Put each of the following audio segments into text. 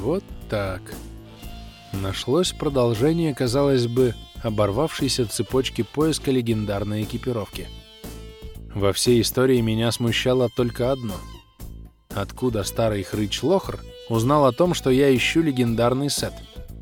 Вот так. Нашлось продолжение, казалось бы, оборвавшейся цепочки поиска легендарной экипировки. Во всей истории меня смущало только одно. Откуда старый хрыч Лохр узнал о том, что я ищу легендарный сет?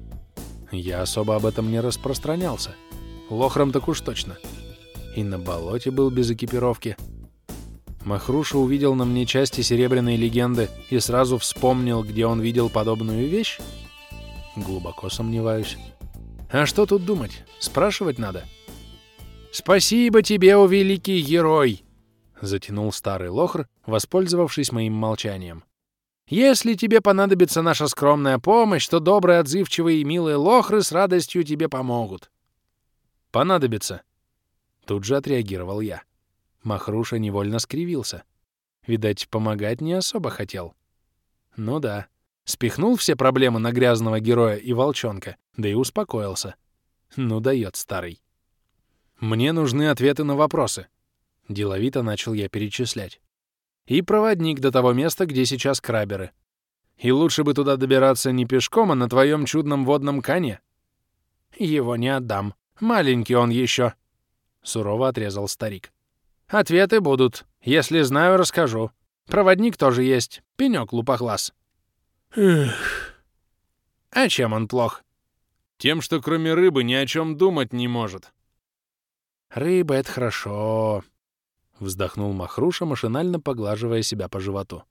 Я особо об этом не распространялся. Лохром так уж точно. И на болоте был без экипировки. Махруша увидел на мне части серебряной легенды и сразу вспомнил, где он видел подобную вещь? Глубоко сомневаюсь. А что тут думать? Спрашивать надо. «Спасибо тебе, о великий герой!» — затянул старый Лохр, воспользовавшись моим молчанием. «Если тебе понадобится наша скромная помощь, то добрые, отзывчивые и милые Лохры с радостью тебе помогут». «Понадобится», — тут же отреагировал я. Махруша невольно скривился. Видать, помогать не особо хотел. Ну да, спихнул все проблемы на грязного героя и волчонка, да и успокоился. Ну дает старый. «Мне нужны ответы на вопросы», — деловито начал я перечислять. «И проводник до того места, где сейчас краберы. И лучше бы туда добираться не пешком, а на твоем чудном водном коне». «Его не отдам. Маленький он еще», — сурово отрезал старик. «Ответы будут. Если знаю, расскажу. Проводник тоже есть. Пенёк лупоглаз». «Эх. А чем он плох?» «Тем, что кроме рыбы ни о чем думать не может». «Рыба — это хорошо», — вздохнул Махруша, машинально поглаживая себя по животу.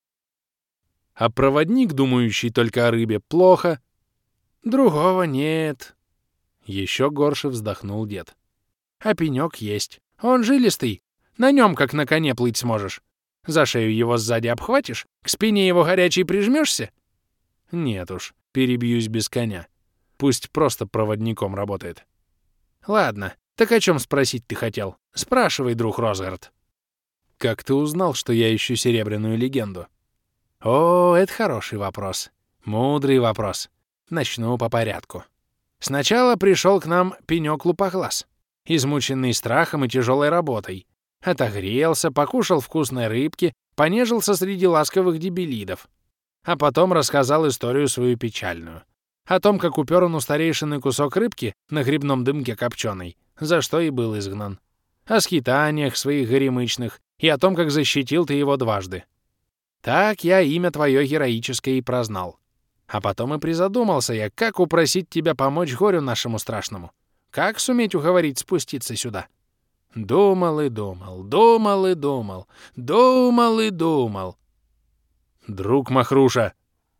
«А проводник, думающий только о рыбе, плохо». «Другого нет», — еще горше вздохнул дед. «А пенёк есть. Он жилистый. На нем, как на коне, плыть сможешь. За шею его сзади обхватишь, к спине его горячей прижмешься?» «Нет уж, перебьюсь без коня. Пусть просто проводником работает». «Ладно, так о чем спросить ты хотел? Спрашивай, друг Розгард». «Как ты узнал, что я ищу серебряную легенду?» «О, это хороший вопрос. Мудрый вопрос. Начну по порядку. Сначала пришел к нам пенёк лупоглаз, измученный страхом и тяжелой работой. Отогрелся, покушал вкусной рыбки, понежился среди ласковых дебелидов. А потом рассказал историю свою печальную. О том, как упер он у старейшины кусок рыбки на грибном дымке копченой, за что и был изгнан. О скитаниях своих горемычных и о том, как защитил ты его дважды. Так я имя твое героическое и прознал. А потом и призадумался я, как упросить тебя помочь горю нашему страшному. Как суметь уговорить спуститься сюда? Думал и думал, думал и думал, думал и думал. Друг Махруша.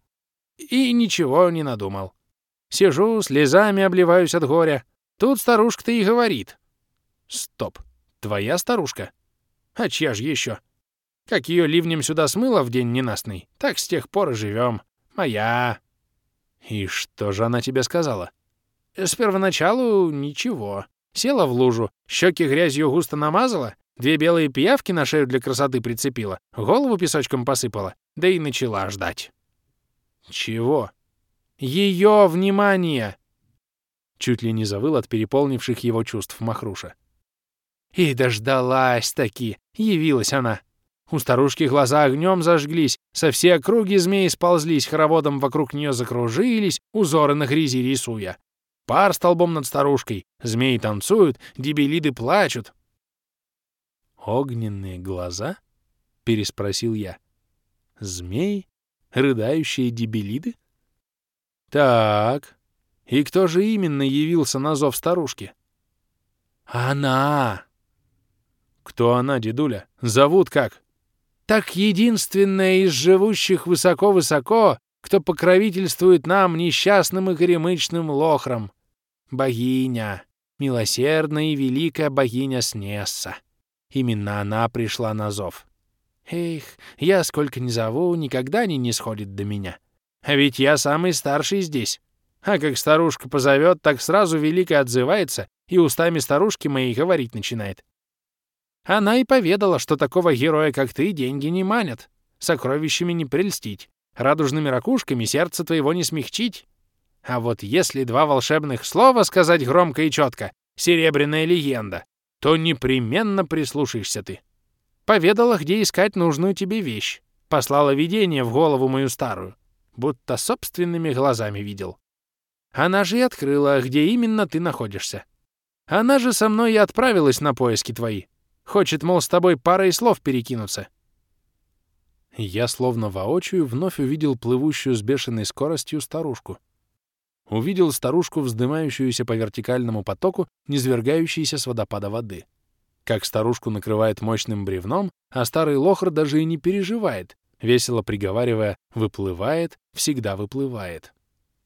И ничего не надумал. Сижу, слезами обливаюсь от горя. Тут старушка-то и говорит. Стоп, твоя старушка? А чья же еще? Как ее ливнем сюда смыло в день ненастный, так с тех пор и живем. Моя. И что же она тебе сказала? С первоначалу ничего. Села в лужу, щеки грязью густо намазала, 2 белые пиявки на шею для красоты прицепила, голову песочком посыпала, да и начала ждать. Чего? Ее внимание! Чуть ли не завыл от переполнивших его чувств Махруша. И дождалась-таки, явилась она. У старушки глаза огнем зажглись, со всей округи змеи сползлись, хороводом вокруг нее закружились, узоры на грязи рисуя. Пар столбом над старушкой, змеи танцуют, дебелиды плачут. «Огненные глаза?» — переспросил я. «Змей? Рыдающие дебелиды?» «Так, и кто же именно явился на зов старушки?» «Она!» «Кто она, дедуля? Зовут как?» «Так единственная из живущих высоко-высоко, кто покровительствует нам, несчастным и горемычным лохрам. Богиня, милосердная и великая богиня Снесса. Именно она пришла на зов. Эх, я сколько ни зову, никогда они не сходят до меня. А ведь я самый старший здесь. А как старушка позовет, так сразу великая отзывается и устами старушки моей говорить начинает. Она и поведала, что такого героя, как ты, деньги не манят, сокровищами не прельстить, радужными ракушками сердце твоего не смягчить. А вот если 2 волшебных слова сказать громко и четко, серебряная легенда, то непременно прислушаешься ты. Поведала, где искать нужную тебе вещь, послала видение в голову мою старую. будто собственными глазами видел. Она же и открыла, где именно ты находишься. Она же со мной и отправилась на поиски твои. Хочет, мол, с тобой парой слов перекинуться. Я словно воочию вновь увидел плывущую с бешеной скоростью старушку. Увидел старушку, вздымающуюся по вертикальному потоку, низвергающейся с водопада воды. Как старушку накрывает мощным бревном, а старый лохр даже и не переживает, весело приговаривая «выплывает, всегда выплывает».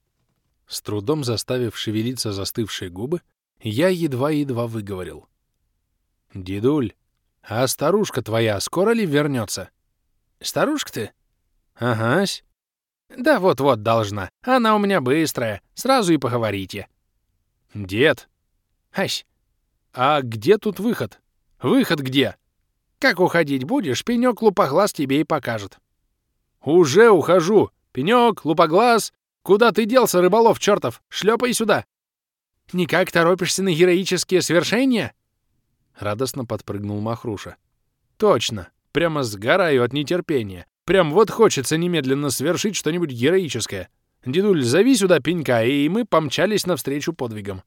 С трудом заставив шевелиться застывшие губы, я едва-едва выговорил. «Дедуль, а старушка твоя скоро ли вернется?» «Старушка ты?» «Агась». «Да вот-вот должна. Она у меня быстрая. Сразу и поговорите». «Дед». «Ась». «А где тут выход? Выход где?» «Как уходить будешь, пенёк лупоглаз тебе и покажет». «Уже ухожу. Пенёк, лупоглаз. Куда ты делся, рыболов чёртов? Шлёпай сюда». «Никак торопишься на героические свершения?» Радостно подпрыгнул Махруша. «Точно. Прямо сгораю от нетерпения. Прям вот хочется немедленно совершить что-нибудь героическое. Дедуль, зови сюда пенька, и мы помчались навстречу подвигам».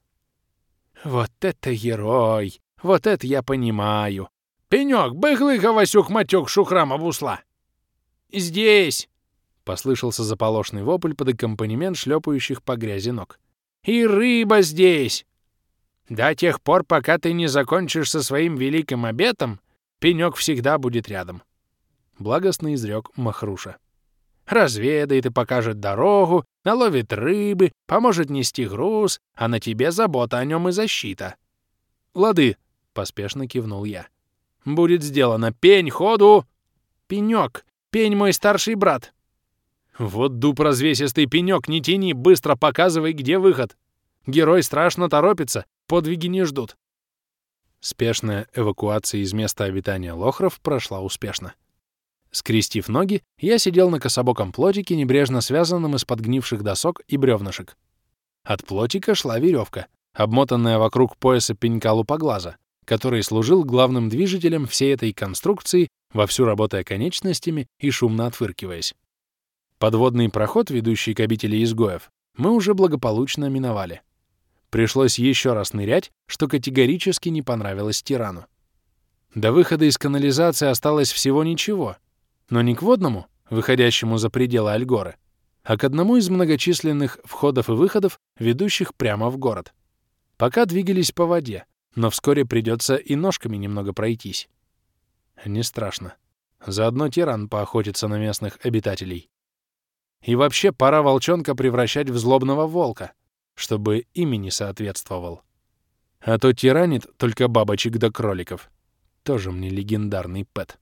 «Вот это герой! Вот это я понимаю! Пенёк, быглыха, Васюк-матёк, шухрам обусла!» «Здесь!» — послышался заполошный вопль под аккомпанемент шлепающих по грязи ног. «И рыба здесь! До тех пор, пока ты не закончишь со своим великим обетом, пенёк всегда будет рядом», — благостно изрёк Махруша. «Разведает и покажет дорогу, наловит рыбы, поможет нести груз, а на тебе забота о нём и защита». «Лады», — поспешно кивнул я. «Будет сделано. Пень, ходу!» «Пенёк! Пень мой старший брат!» «Вот дуб развесистый, пенёк, не тяни, быстро показывай, где выход. Герой страшно торопится, подвиги не ждут». Спешная эвакуация из места обитания лохров прошла успешно. Скрестив ноги, я сидел на кособоком плотике, небрежно связанном из подгнивших досок и бревнышек. От плотика шла веревка, обмотанная вокруг пояса пенька лупоглаза, который служил главным движителем всей этой конструкции, вовсю работая конечностями и шумно отфыркиваясь. Подводный проход, ведущий к обители изгоев, мы уже благополучно миновали. Пришлось еще раз нырять, что категорически не понравилось тирану. До выхода из канализации осталось всего ничего, но не к водному, выходящему за пределы Альгоры, а к одному из многочисленных входов и выходов, ведущих прямо в город. Пока двигались по воде, но вскоре придется и ножками немного пройтись. Не страшно. Заодно тиран поохотится на местных обитателей. И вообще пора волчонка превращать в злобного волка, чтобы имени соответствовал. А то тиранит только бабочек да кроликов. Тоже мне легендарный пэт.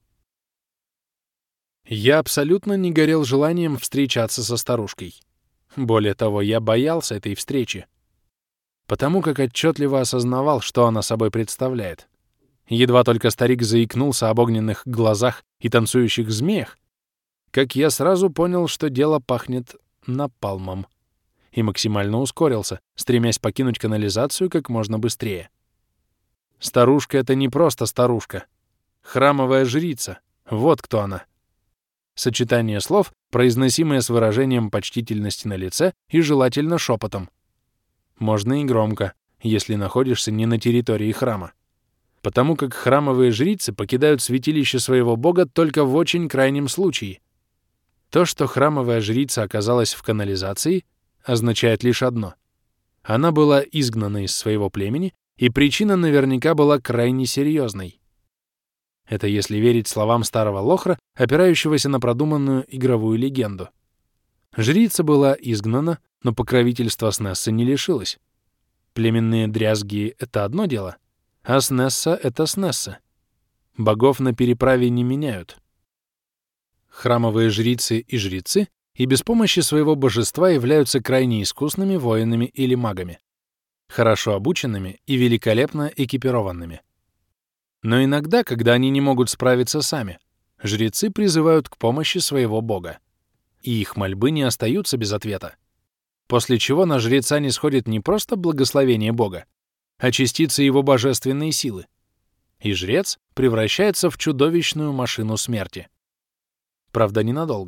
Я абсолютно не горел желанием встречаться со старушкой. Более того, я боялся этой встречи, потому как отчетливо осознавал, что она собой представляет. Едва только старик заикнулся об огненных глазах и танцующих змеях, как я сразу понял, что дело пахнет напалмом, и максимально ускорился, стремясь покинуть канализацию как можно быстрее. Старушка — это не просто старушка. Храмовая жрица. Вот кто она. Сочетание слов, произносимое с выражением почтительности на лице и желательно шепотом. Можно и громко, если находишься не на территории храма. Потому как храмовые жрицы покидают святилище своего бога только в очень крайнем случае. То, что храмовая жрица оказалась в канализации, означает лишь одно. Она была изгнана из своего племени, и причина наверняка была крайне серьезной. Это если верить словам старого лохра, опирающегося на продуманную игровую легенду. Жрица была изгнана, но покровительства Снесса не лишилась. Племенные дрязги — это одно дело, а Снесса — это Снесса. Богов на переправе не меняют. Храмовые жрицы и жрецы и без помощи своего божества являются крайне искусными воинами или магами, хорошо обученными и великолепно экипированными. Но иногда, когда они не могут справиться сами, жрецы призывают к помощи своего бога, и их мольбы не остаются без ответа, после чего на жреца нисходит не просто благословение бога, а частица его божественной силы, и жрец превращается в чудовищную машину смерти. Правда, ненадолго.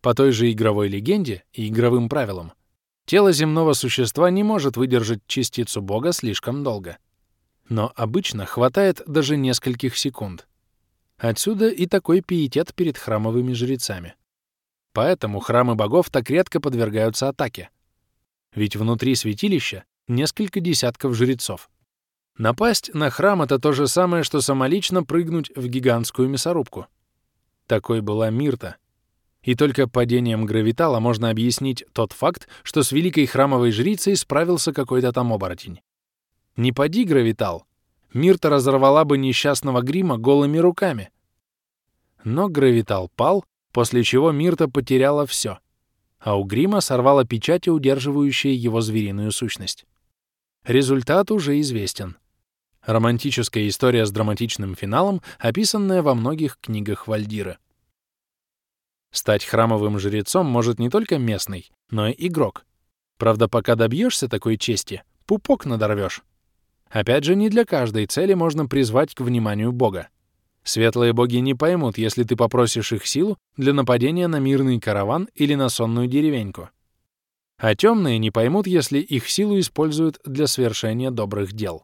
По той же игровой легенде и игровым правилам, тело земного существа не может выдержать частицу Бога слишком долго. Но обычно хватает даже нескольких секунд. Отсюда и такой пиетет перед храмовыми жрецами. Поэтому храмы богов так редко подвергаются атаке. Ведь внутри святилища несколько десятков жрецов. Напасть на храм — это то же самое, что самолично прыгнуть в гигантскую мясорубку. Такой была Мирта. И только падением гравитала можно объяснить тот факт, что с великой храмовой жрицей справился какой-то там оборотень. Не поди гравитал, Мирта разорвала бы несчастного Грима голыми руками. Но гравитал пал, после чего Мирта потеряла все, а у Грима сорвала печати, удерживающие его звериную сущность. Результат уже известен. Романтическая история с драматичным финалом, описанная во многих книгах Вальдиры. Стать храмовым жрецом может не только местный, но и игрок. Правда, пока добьешься такой чести, пупок надорвешь. Опять же, не для каждой цели можно призвать к вниманию Бога. Светлые боги не поймут, если ты попросишь их силу для нападения на мирный караван или на сонную деревеньку. А темные не поймут, если их силу используют для совершения добрых дел.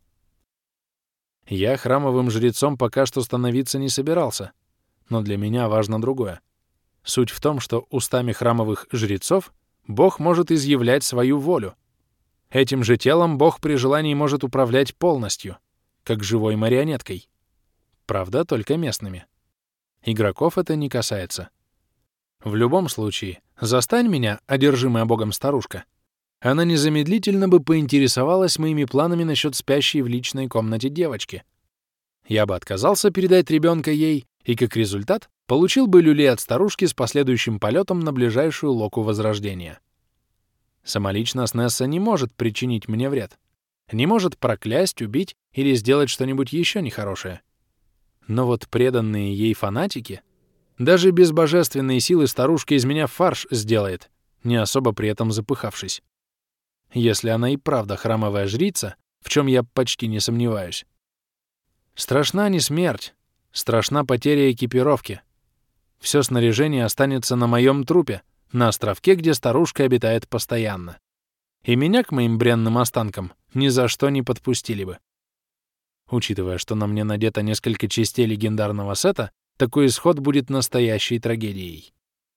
Я храмовым жрецом пока что становиться не собирался, но для меня важно другое. Суть в том, что устами храмовых жрецов Бог может изъявлять свою волю. Этим же телом Бог при желании может управлять полностью, как живой марионеткой. Правда, только местными. Игроков это не касается. В любом случае, застань меня, одержимая Богом старушка, она незамедлительно бы поинтересовалась моими планами насчет спящей в личной комнате девочки. Я бы отказался передать ребенка ей, и как результат получил бы люлей от старушки с последующим полетом на ближайшую локу Возрождения. Самолично Снесса не может причинить мне вред. Не может проклясть, убить или сделать что-нибудь еще нехорошее. Но вот преданные ей фанатики, даже без божественной силы старушка из меня фарш сделает, не особо при этом запыхавшись. Если она и правда храмовая жрица, в чем я почти не сомневаюсь. Страшна не смерть, страшна потеря экипировки. Все снаряжение останется на моем трупе, на островке, где старушка обитает постоянно. И меня к моим бренным останкам ни за что не подпустили бы. Учитывая, что на мне надето несколько частей легендарного сета, такой исход будет настоящей трагедией.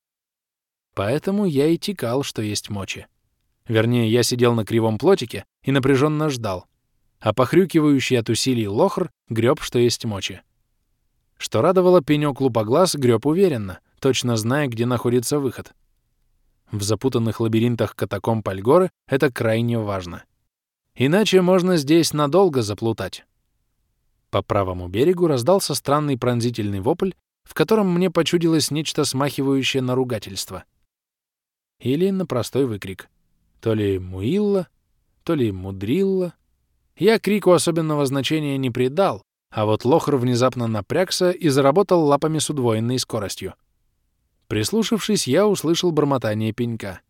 Поэтому я и текал, что есть мочи. Вернее, я сидел на кривом плотике и напряженно ждал, а похрюкивающий от усилий лохр греб, что есть мочи. Что радовало, пенёк лупоглаз греб уверенно, точно зная, где находится выход. В запутанных лабиринтах катакомб Альгоры это крайне важно. Иначе можно здесь надолго заплутать. По правому берегу раздался странный пронзительный вопль, в котором мне почудилось нечто смахивающее на ругательство. Или на простой выкрик. То ли «Муилла», то ли «Мудрилла». Я крику особенного значения не придал, а вот лохр внезапно напрягся и заработал лапами с удвоенной скоростью. Прислушавшись, я услышал бормотание пенька.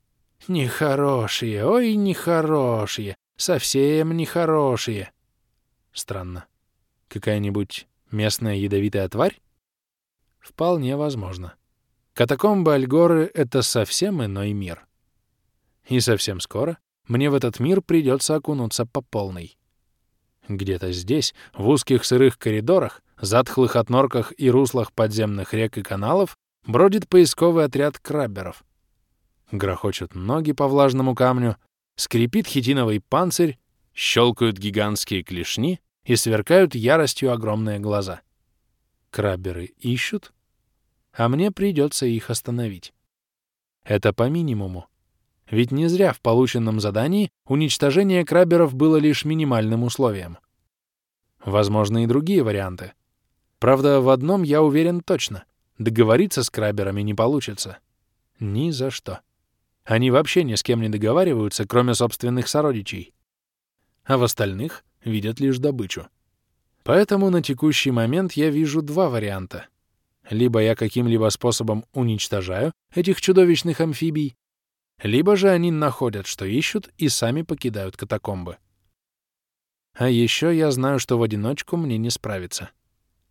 «Нехорошие, ой, нехорошие, совсем нехорошие». Странно. Какая-нибудь местная ядовитая тварь? Вполне возможно. Катакомбы Альгоры — это совсем иной мир. И совсем скоро мне в этот мир придется окунуться по полной. Где-то здесь, в узких сырых коридорах, затхлых отнорках и руслах подземных рек и каналов, бродит поисковый отряд крабберов. Грохочут ноги по влажному камню, скрипит хитиновый панцирь, щелкают гигантские клешни и сверкают яростью огромные глаза. Крабберы ищут, а мне придется их остановить. Это по минимуму. Ведь не зря в полученном задании уничтожение крабберов было лишь минимальным условием. Возможны и другие варианты. Правда, в одном я уверен точно. Договориться с крабберами не получится. Ни за что. Они вообще ни с кем не договариваются, кроме собственных сородичей. А в остальных видят лишь добычу. Поэтому на текущий момент я вижу два варианта. Либо я каким-либо способом уничтожаю этих чудовищных амфибий, либо же они находят, что ищут, и сами покидают катакомбы. А еще я знаю, что в одиночку мне не справиться.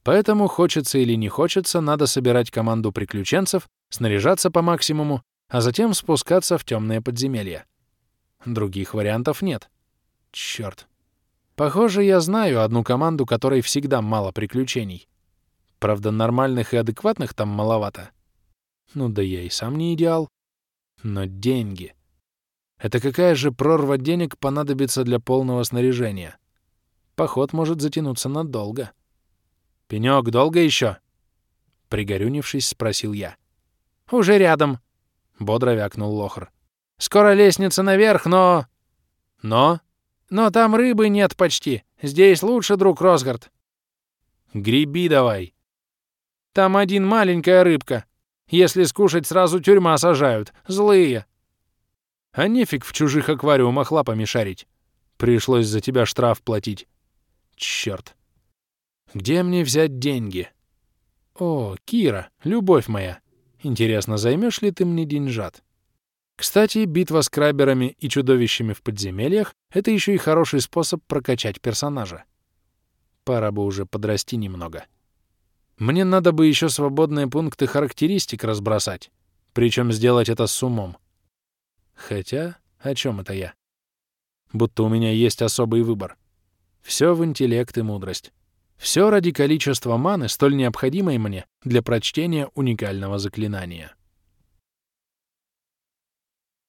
Поэтому, хочется или не хочется, надо собирать команду приключенцев, снаряжаться по максимуму, а затем спускаться в темные подземелья. Других вариантов нет. Чёрт. Похоже, я знаю одну команду, которой всегда мало приключений. Правда, нормальных и адекватных там маловато. Ну да я и сам не идеал. Но деньги. Это какая же прорва денег понадобится для полного снаряжения? Поход может затянуться надолго. «Пенёк, долго еще?» Пригорюнившись, спросил я. «Уже рядом», — бодро вякнул Лохр. «Скоро лестница наверх, но...» «Но?» «Но там рыбы нет почти. Здесь лучше, друг Росгард». «Греби давай». «Там один маленькая рыбка. Если скушать, сразу тюрьма сажают. Злые». «А нефиг в чужих аквариумах лапами шарить. Пришлось за тебя штраф платить. Чёрт. Где мне взять деньги? О, Кира, любовь моя. Интересно, займешь ли ты мне деньжат? Кстати, битва с краберами и чудовищами в подземельях — это еще и хороший способ прокачать персонажа. Пора бы уже подрасти немного. Мне надо бы еще свободные пункты характеристик разбросать, причем сделать это с умом. Хотя, о чем это я? Будто у меня есть особый выбор. Все в интеллект и мудрость. Все ради количества маны, столь необходимой мне для прочтения уникального заклинания.